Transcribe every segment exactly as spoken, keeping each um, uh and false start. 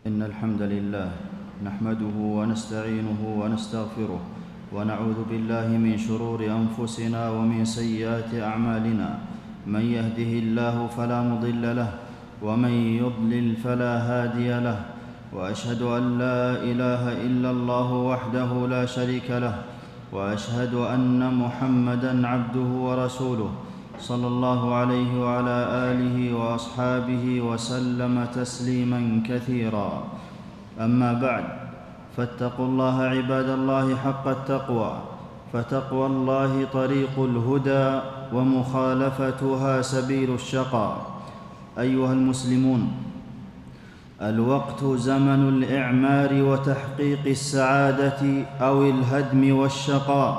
إن الحمد لله نحمده ونستعينه ونستغفره ونعوذ بالله من شرور أنفسنا ومن سيئات أعمالنا. من يهده الله فلا مضل له ومن يضلل فلا هادي له، وأشهد أن لا إله إلا الله وحده لا شريك له، وأشهد أن محمدًا عبده ورسوله صلى الله عليه وعلى آله وأصحابه وسلم تسليماً كثيراً. أما بعد، فاتقوا الله عباد الله حق التقوى، فتقوى الله طريق الهدى ومخالفتها سبيل الشقاء. أيها المسلمون، الوقت زمن الإعمار وتحقيق السعادة أو الهدم والشقاء،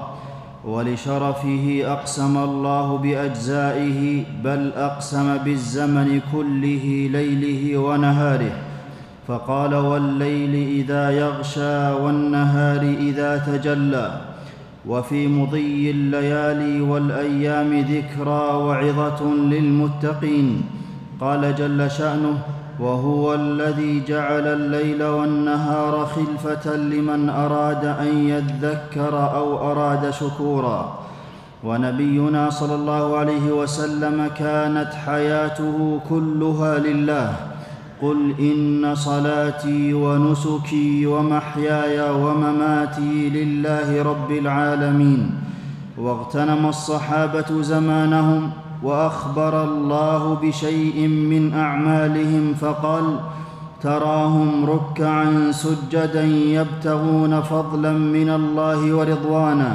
ولشرفه أقسم الله بأجزائه، بل أقسم بالزمن كله ليله ونهاره، فقال: والليل إذا يغشى والنهار إذا تجلى. وفي مضي الليالي والأيام ذكرى وعظة للمتقين. قال جل شأنه: وهو الذي جعل الليل والنهار خلفة لمن أراد أن يذكر أو أراد شكورا. ونبينا صلى الله عليه وسلم كانت حياته كلها لله: قل إن صلاتي ونسكي ومحياي ومماتي لله رب العالمين. واغتنم الصحابة زمانهم، وأخبر الله بشيء من أعمالهم فقال: تراهم ركعاً سجداً يبتغون فضلاً من الله ورضوانا،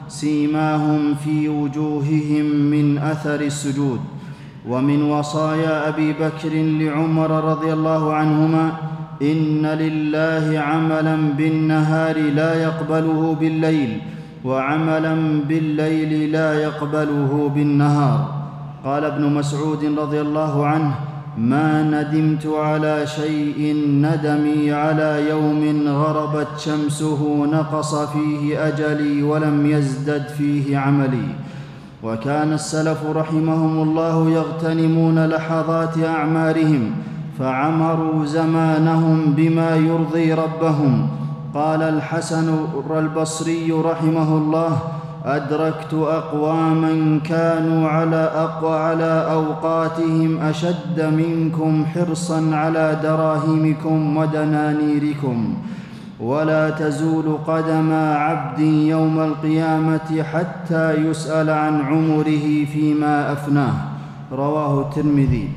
سيماهم في وجوههم من أثر السجود. ومن وصايا أبي بكر لعمر رضي الله عنهما: إن لله عملاً بالنهار لا يقبله بالليل، وعملاً بالليل لا يقبله بالنهار. قال ابن مسعود رضي الله عنه: ما ندمت على شيء ندمي على يوم غربت شمسه نقص فيه أجلي ولم يزدد فيه عملي. وكان السلف رحمهم الله يغتنمون لحظات أعمارهم، فعمروا زمانهم بما يرضي ربهم. قال الحسن البصري رحمه الله: أدركت أقواماً كانوا على أقوى على أوقاتهم أشد منكم حرصاً على دراهمكم ودنانيركم، ولا تزول قدم عبد يوم القيامة حتى يسأل عن عمره فيما أفناه. رواه الترمذي.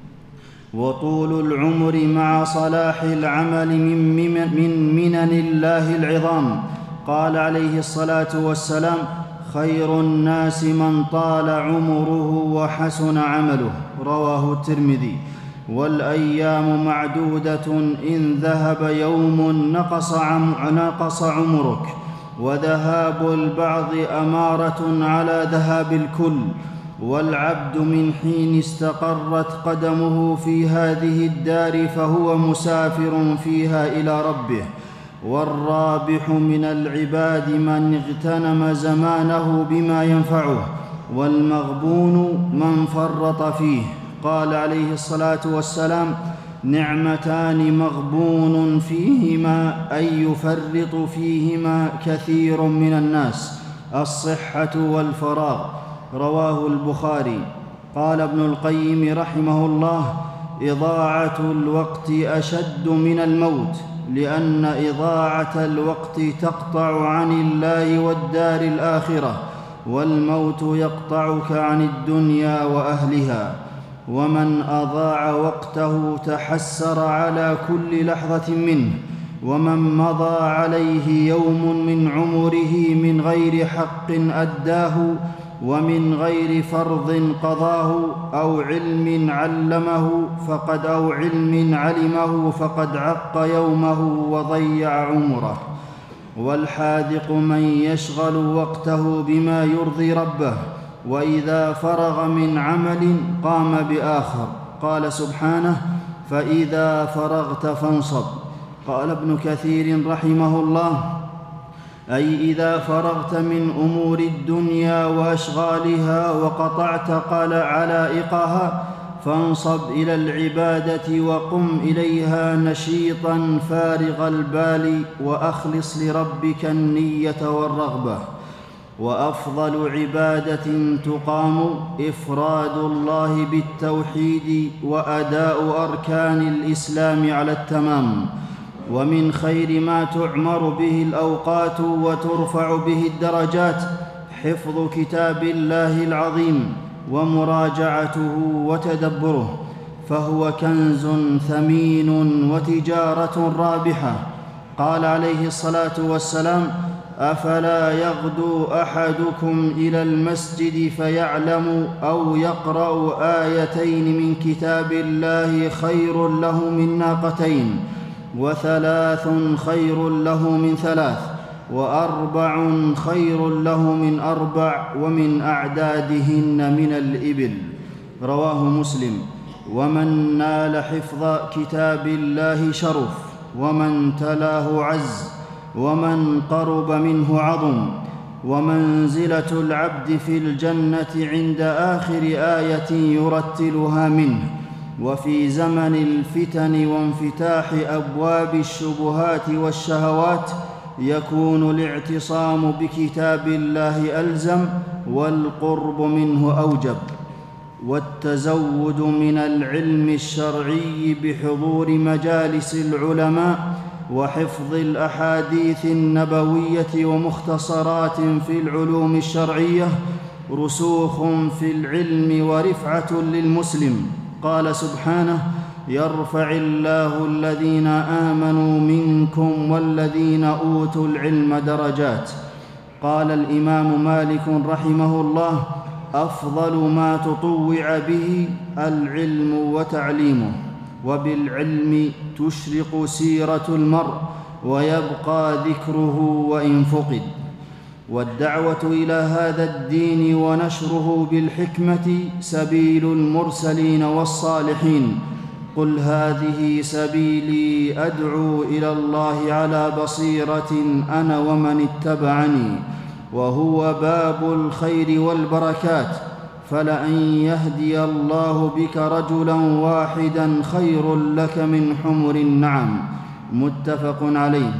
وطول العمر مع صلاح العمل من منن الله العظام. قال عليه الصلاة والسلام: خير الناس من طال عمره وحسن عمله. رواه الترمذي. والأيام معدودة، إن ذهب يوم نقص, عم نقص عمرك، وذهاب البعض أمارة على ذهاب الكل. والعبد من حين استقرت قدمه في هذه الدار فهو مسافر فيها إلى ربه. والرابح من العباد من اغتنم زمانه بما ينفعه، والمغبون من فرط فيه. قال عليه الصلاة والسلام: نعمتان مغبون فيهما أي يفرط فيهما كثير من الناس: الصحة والفراغ. رواه البخاري. قال ابن القيم رحمه الله: إضاعة الوقت أشد من الموت، لأن إضاعة الوقت تقطع عن الله والدار الآخرة، والموت يقطعك عن الدنيا وأهلها. ومن أضاع وقته تحسر على كل لحظة منه. ومن مضى عليه يوم من عمره من غير حق أداه، ومن غير فرض قضاه، أو علم علمه فقد أو علم علمه فقد عق يومه وضيع عمره. والحاذق من يشغل وقته بما يرضي ربه، وإذا فرغ من عمل قام بآخر. قال سبحانه: فإذا فرغت فانصب. قال ابن كثير رحمه الله: أي إذا فرغت من أمور الدنيا وأشغالها وقطعت علائقها فانصب إلى العبادة وقم إليها نشيطا فارغ البال، وأخلص لربك النية والرغبة. وأفضل عبادة تقام إفراد الله بالتوحيد وأداء أركان الإسلام على التمام. ومن خير ما تعمر به الأوقات وترفع به الدرجات حفظ كتاب الله العظيم ومراجعته وتدبره، فهو كنز ثمين وتجارة رابحة. قال عليه الصلاة والسلام: أفلا يغدو أحدكم إلى المسجد فيعلم أو يقرأ آيتين من كتاب الله خير له من ناقتين، وثلاث خير له من ثلاث، وأربع خير له من أربع، ومن أعدادهن من الإبل. رواه مسلم. ومن نال حفظ كتاب الله شرف، ومن تلاه عز، ومن قرب منه عظم. ومنزلة العبد في الجنة عند آخر آية يرتلها منه. وفي زمن الفتن وانفتاح أبواب الشبهات والشهوات يكون الاعتصام بكتاب الله ألزم، والقرب منه أوجب. والتزود من العلم الشرعي بحضور مجالس العلماء وحفظ الأحاديث النبوية ومختصرات في العلوم الشرعية رسوخ في العلم ورفعة للمسلم. قال سبحانه: يرفع الله الذين آمنوا منكم والذين أوتوا العلم درجات. قال الإمام مالك رحمه الله: أفضل ما تطوع به العلم وتعليمه، وبالعلم تشرق سيرة المرء ويبقى ذكره وإن فقد. والدعوة إلى هذا الدين ونشره بالحكمة سبيل المرسلين والصالحين. قل هذه سبيلي أدعو إلى الله على بصيرة أنا ومن اتبعني، وهو باب الخير والبركات. فلأن يهدي الله بك رجلا واحدا خير لك من حمر النعم. متفق عليه.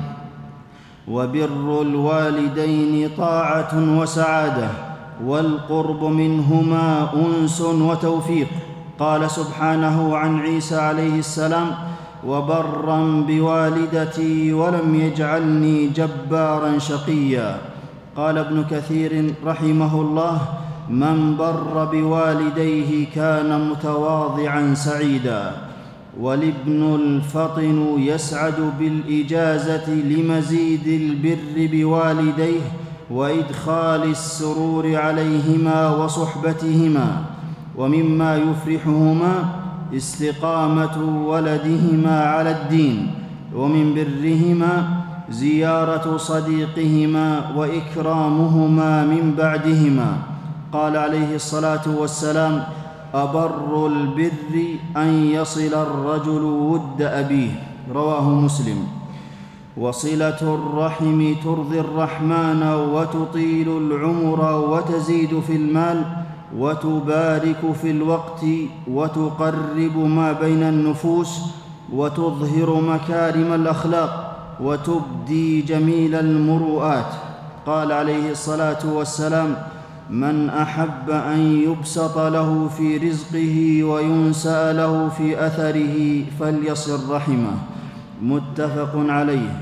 وبر الوالدين طاعة وسعادة، والقرب منهما أنس وتوفيق. قال سبحانه عن عيسى عليه السلام: وبرا بوالدتي ولم يجعلني جبارا شقيا. قال ابن كثير رحمه الله: من بر بوالديه كان متواضعا سعيدا. والابن الفطن يسعد بالإجازة لمزيد البر بوالديه وإدخال السرور عليهما وصحبتهما. ومما يفرحهما استقامة ولدهما على الدين، ومن برهما زيارة صديقهما وإكرامهما من بعدهما. قال عليه الصلاة والسلام: أبر البر أن يصل الرجل ود أبيه. رواه مسلم. وصلة الرحم ترضي الرحمن وتطيل العمر وتزيد في المال وتبارك في الوقت وتقرب ما بين النفوس وتظهر مكارم الأخلاق وتبدي جميل المروءات. قال عليه الصلاة والسلام: من أحب أن يبسط له في رزقه وينسأ له في أثره فليصل رحمه. متفق عليه.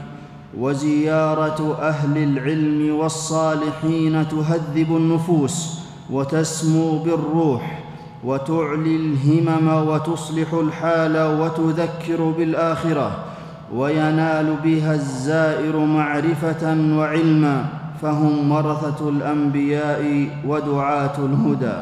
وزيارة أهل العلم والصالحين تهذب النفوس وتسمو بالروح وتعلي الهمم وتصلح الحال وتذكر بالآخرة، وينال بها الزائر معرفة وعلما، فهم ورثة الأنبياء ودعاة الهدى.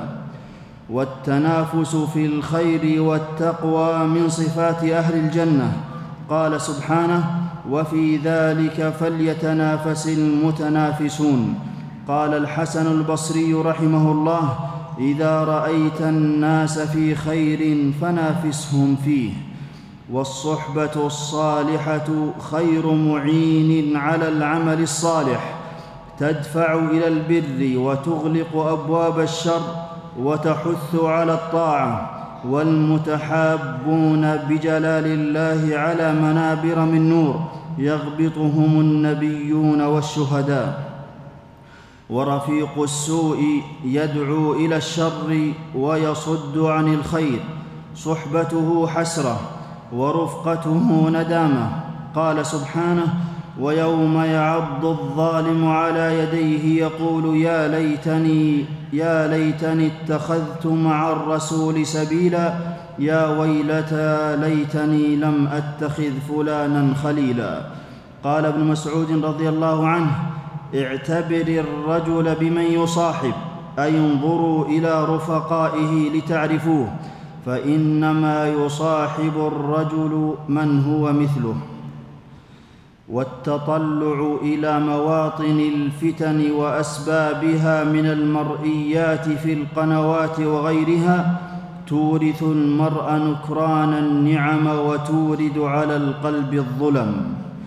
والتنافس في الخير والتقوى من صفات أهل الجنة. قال سبحانه: وفي ذلك فليتنافس المتنافسون. قال الحسن البصري رحمه الله: إذا رأيت الناس في خير فنافسهم فيه. والصحبة الصالحة خير معين على العمل الصالح، تدفع إلى البر وتغلق أبواب الشر وتحث على الطاعة. والمتحابون بجلال الله على منابر من نور يغبطهم النبيون والشهداء. ورفيق السوء يدعو إلى الشر ويصد عن الخير، صحبته حسرة ورفقته ندامة. قال سبحانه: ويوم يعض الظالم على يديه يقول يا ليتني يا ليتني اتخذت مع الرسول سبيلا، يا ويلتى ليتني لم أتخذ فلانا خليلا. قال ابن مسعود رضي الله عنه: اعتبر الرجل بمن يصاحب، أي انظروا إلى رفقائه لتعرفوه، فإنما يصاحب الرجل من هو مثله. والتطلع إلى مواطن الفتن وأسبابها من المرئيات في القنوات وغيرها تورث المرء نكران النعم وتورد على القلب الظلم.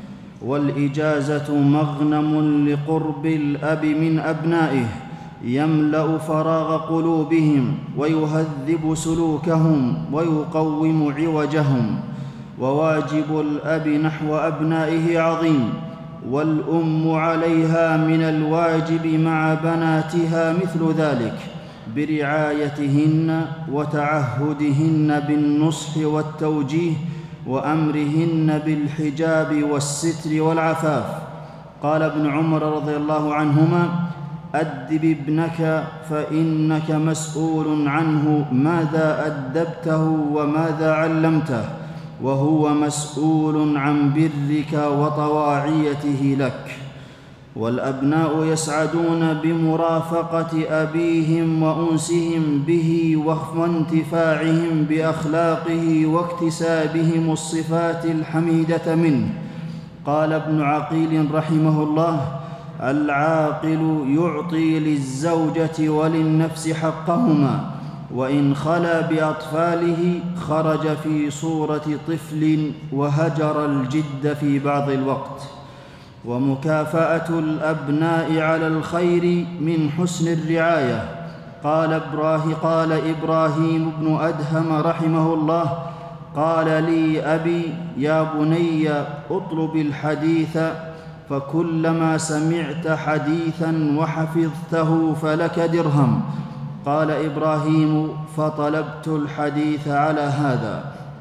والإجازة مغنم لقرب الأب من أبنائه، يملأ فراغ قلوبهم ويهذب سلوكهم ويقوم عوجهم. وواجب الأب نحو أبنائه عظيم، والأم عليها من الواجب مع بناتها مثل ذلك، برعايتهن وتعهدهن بالنصح والتوجيه وأمرهن بالحجاب والستر والعفاف. قال ابن عمر رضي الله عنهما: أدب ابنك فإنك مسؤول عنه ماذا أدبته وماذا علمته، وهو مسؤول عن برك وطواعيته لك. والأبناء يسعدون بمرافقة أبيهم وأنسهم به وانتفاعهم بأخلاقه واكتسابهم الصفات الحميدة منه. قال ابن عقيل رحمه الله: العاقل يعطي للزوجة وللنفس حقهما، وإن خلا بأطفاله خرج في صورة طفل وهجر الجد في بعض الوقت. ومكافأة الأبناء على الخير من حسن الرعاية. قال إبراهيم, قال إبراهيم بن أدهم رحمه الله: قال لي أبي: يا بني اطلب الحديث، فكلما سمعت حديثا وحفظته فلك درهم. قال إبراهيم: فطلبت الحديث على هذا.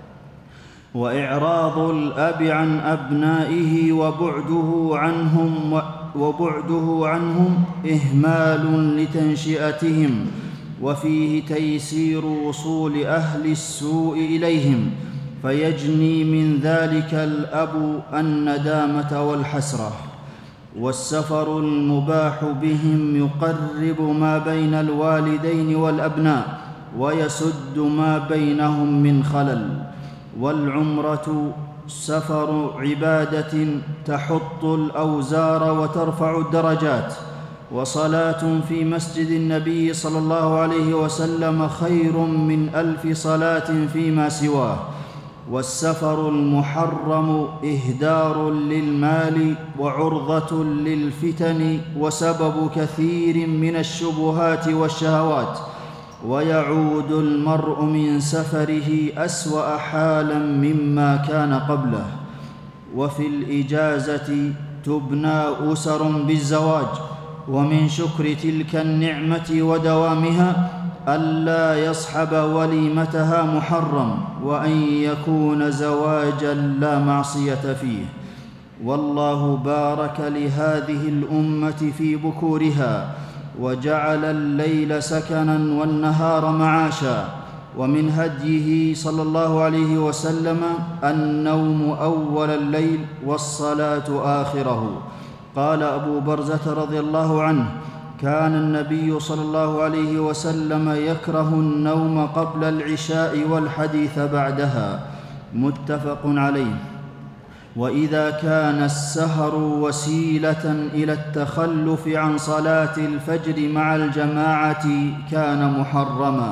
وإعراض الأب عن أبنائه وبعده عنهم, وبعده عنهم إهمال لتنشئتهم، وفيه تيسير وصول أهل السوء إليهم، فيجني من ذلك الأب الندامة والحسرة. والسفر المباح بهم يقرب ما بين الوالدين والأبناء ويسد ما بينهم من خلل. والعمرة سفر عبادة تحط الأوزار وترفع الدرجات، وصلاة في مسجد النبي صلى الله عليه وسلم خير من ألف صلاة فيما سواه. والسفر المحرم إهدار للمال وعرضة للفتن وسبب كثير من الشبهات والشهوات، ويعود المرء من سفره أسوأ حالا مما كان قبله. وفي الإجازة تبنى أسر بالزواج، ومن شكر تلك النعمة ودوامها ألا يصحب وليمتها محرم، وأن يكون زواجا لا معصية فيه. والله بارك لهذه الأمة في بكورها، وجعل الليل سكنا والنهار معاشا. ومن هديه صلى الله عليه وسلم النوم أول الليل والصلاة آخره. قال أبو برزة رضي الله عنه: كان النبي صلى الله عليه وسلم يكره النوم قبل العشاء والحديث بعدها، متفق عليه. وإذا كان السهر وسيلة إلى التخلف عن صلاة الفجر مع الجماعة كان محرما.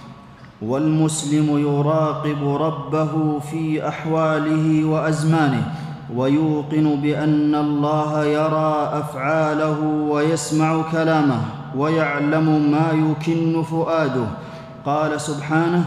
والمسلم يراقب ربه في أحواله وأزمانه، ويوقن بأن الله يرى أفعاله ويسمع كلامه ويعلم ما يكن فؤاده. قال سبحانه: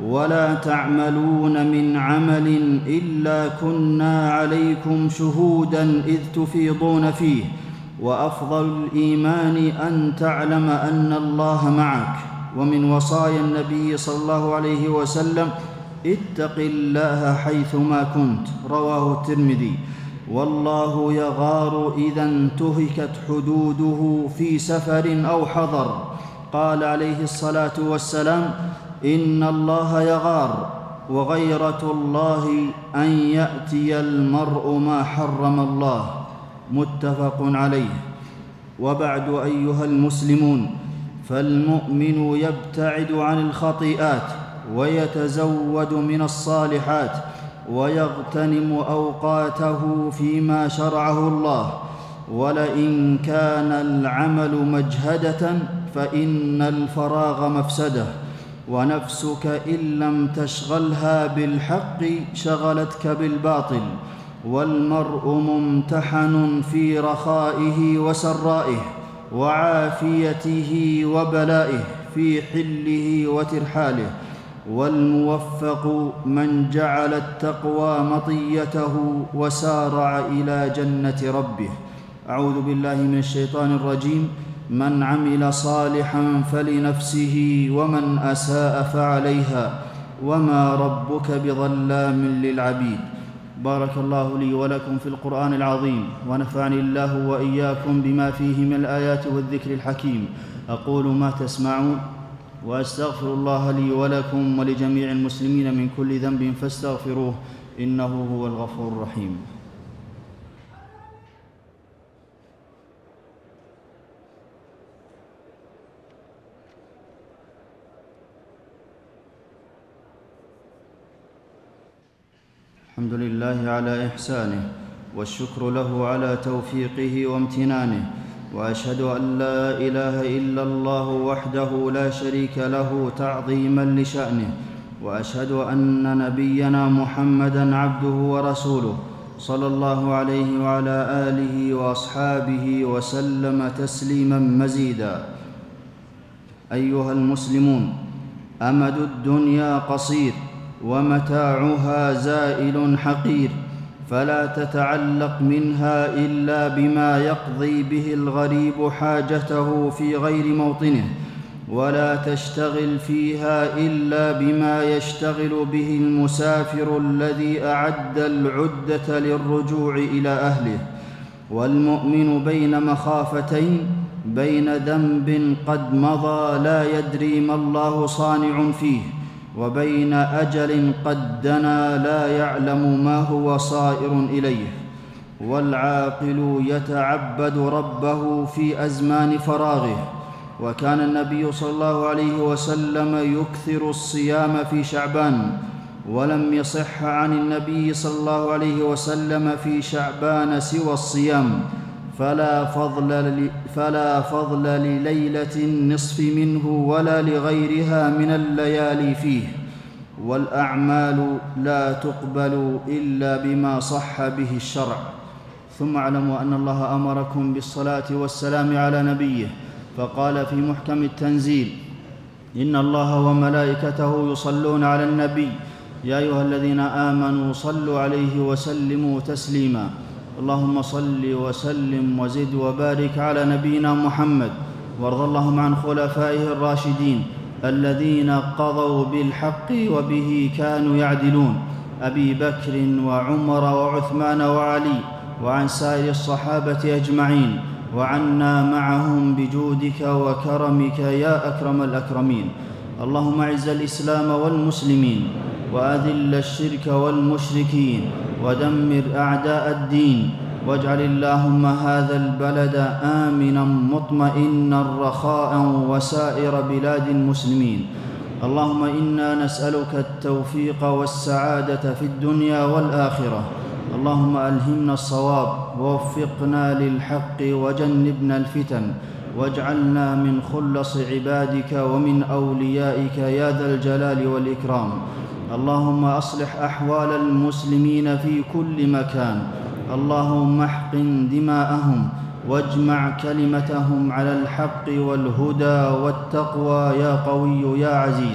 ولا تعملون من عمل إلا كنا عليكم شهودا إذ تفيضون فيه وأفضل الإيمان أن تعلم أن الله معك. ومن وصايا النبي صلى الله عليه وسلم: اتق الله حيثما كنت، رواه الترمذي. والله يغار إذا انتهكت حدوده في سفر أو حضر. قال عليه الصلاة والسلام: إن الله يغار، وغيرة الله أن يأتي المرء ما حرم الله. متفق عليه. وبعد، أيها المسلمون، فالمؤمن يبتعد عن الخطيئات ويتزود من الصالحات ويغتنم أوقاته فيما شرعه الله. ولئن كان العمل مجهدة فإن الفراغ مفسدة، ونفسك إن لم تشغلها بالحق شغلتك بالباطل. والمرء ممتحن في رخائه وسرائه وعافيته وبلائه، في حله وترحاله. والموفق من جعل التقوى مطيته وسارع إلى جنة ربه. أعوذ بالله من الشيطان الرجيم. من عمل صالحا فلنفسه ومن أساء فعليها وما ربك بظلام للعبيد. بارك الله لي ولكم في القرآن العظيم، ونفعني الله وإياكم بما فيه من الآيات والذكر الحكيم. أقول ما تسمعون، وأستغفر الله لي ولكم ولجميع المسلمين من كل ذنب فاستغفروه، إنه هو الغفور الرحيم. الحمد لله على إحسانه، والشكر له على توفيقه وامتنانه، وأشهد أن لا إله إلا الله وحده لا شريك له تعظيما لشأنه، وأشهد أن نبينا محمدًا عبده ورسوله صلى الله عليه وعلى آله وأصحابه وسلم تسليمًا مزيدًا. أيها المسلمون، أمد الدنيا قصير ومتاعها زائل حقير، فلا تتعلق منها إلا بما يقضي به الغريب حاجته في غير موطنه، ولا تشتغل فيها إلا بما يشتغل به المسافر الذي أعد العدة للرجوع إلى أهله. والمؤمن بين مخافتين: بين ذنب قد مضى لا يدري ما الله صانع فيه، وبين أجل قد دنا لا يعلم ما هو صائر إليه. والعاقل يتعبد ربه في أزمان فراغه، وكان النبي صلى الله عليه وسلم يكثر الصيام في شعبان، ولم يصح عن النبي صلى الله عليه وسلم في شعبان سوى الصيام، فلا فضل, فلا فضل لليلة النصف منه ولا لغيرها من الليالي فيه. والأعمال لا تقبل إلا بما صح به الشرع. ثم اعلموا أن الله أمركم بالصلاة والسلام على نبيه، فقال في محكم التنزيل: إن الله وملائكته يصلون على النبي يا أيها الذين آمنوا صلوا عليه وسلموا تسليما. اللهم صل وسلم وزد وبارك على نبينا محمد، وارض اللهم عن خلفائه الراشدين الذين قضوا بالحق وبه كانوا يعدلون: أبي بكر وعمر وعثمان وعلي، وعن سائر الصحابة أجمعين، وعنا معهم بجودك وكرمك يا أكرم الأكرمين. اللهم أعز الإسلام والمسلمين، وأذل الشرك والمشركين، ودمر أعداء الدين، واجعل اللهم هذا البلد آمنا مطمئنا رخاء وسائر بلاد المسلمين. اللهم إنا نسألك التوفيق والسعادة في الدنيا والآخرة. اللهم ألهمنا الصواب، ووفقنا للحق، وجنبنا الفتن، واجعلنا من خلص عبادك ومن أوليائك يا ذا الجلال والإكرام. اللهم أصلح أحوال المسلمين في كل مكان. اللهم احقن دماءهم، واجمع كلمتهم على الحق والهدى والتقوى يا قوي يا عزيز.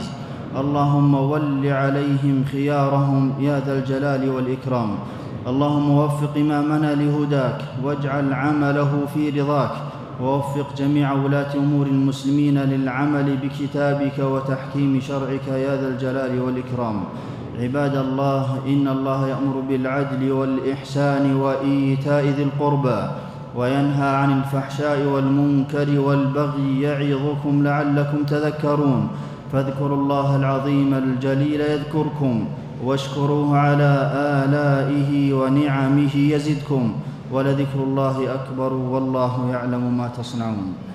اللهم ول عليهم خيارهم يا ذا الجلال والإكرام. اللهم وفق إمامنا لهداك واجعل عمله في رضاك، ووفق جميع ولاة أمور المسلمين للعمل بكتابك وتحكيم شرعك يا ذا الجلال والإكرام. عباد الله، إن الله يأمر بالعدل والإحسان وإيتاء ذي القربى وينهى عن الفحشاء والمنكر والبغي يعظكم لعلكم تذكرون. فاذكروا الله العظيم الجليل يذكركم، واشكروه على آلائه ونعمه يزدكم، ولذكر الله أكبر والله يعلم ما تصنعون.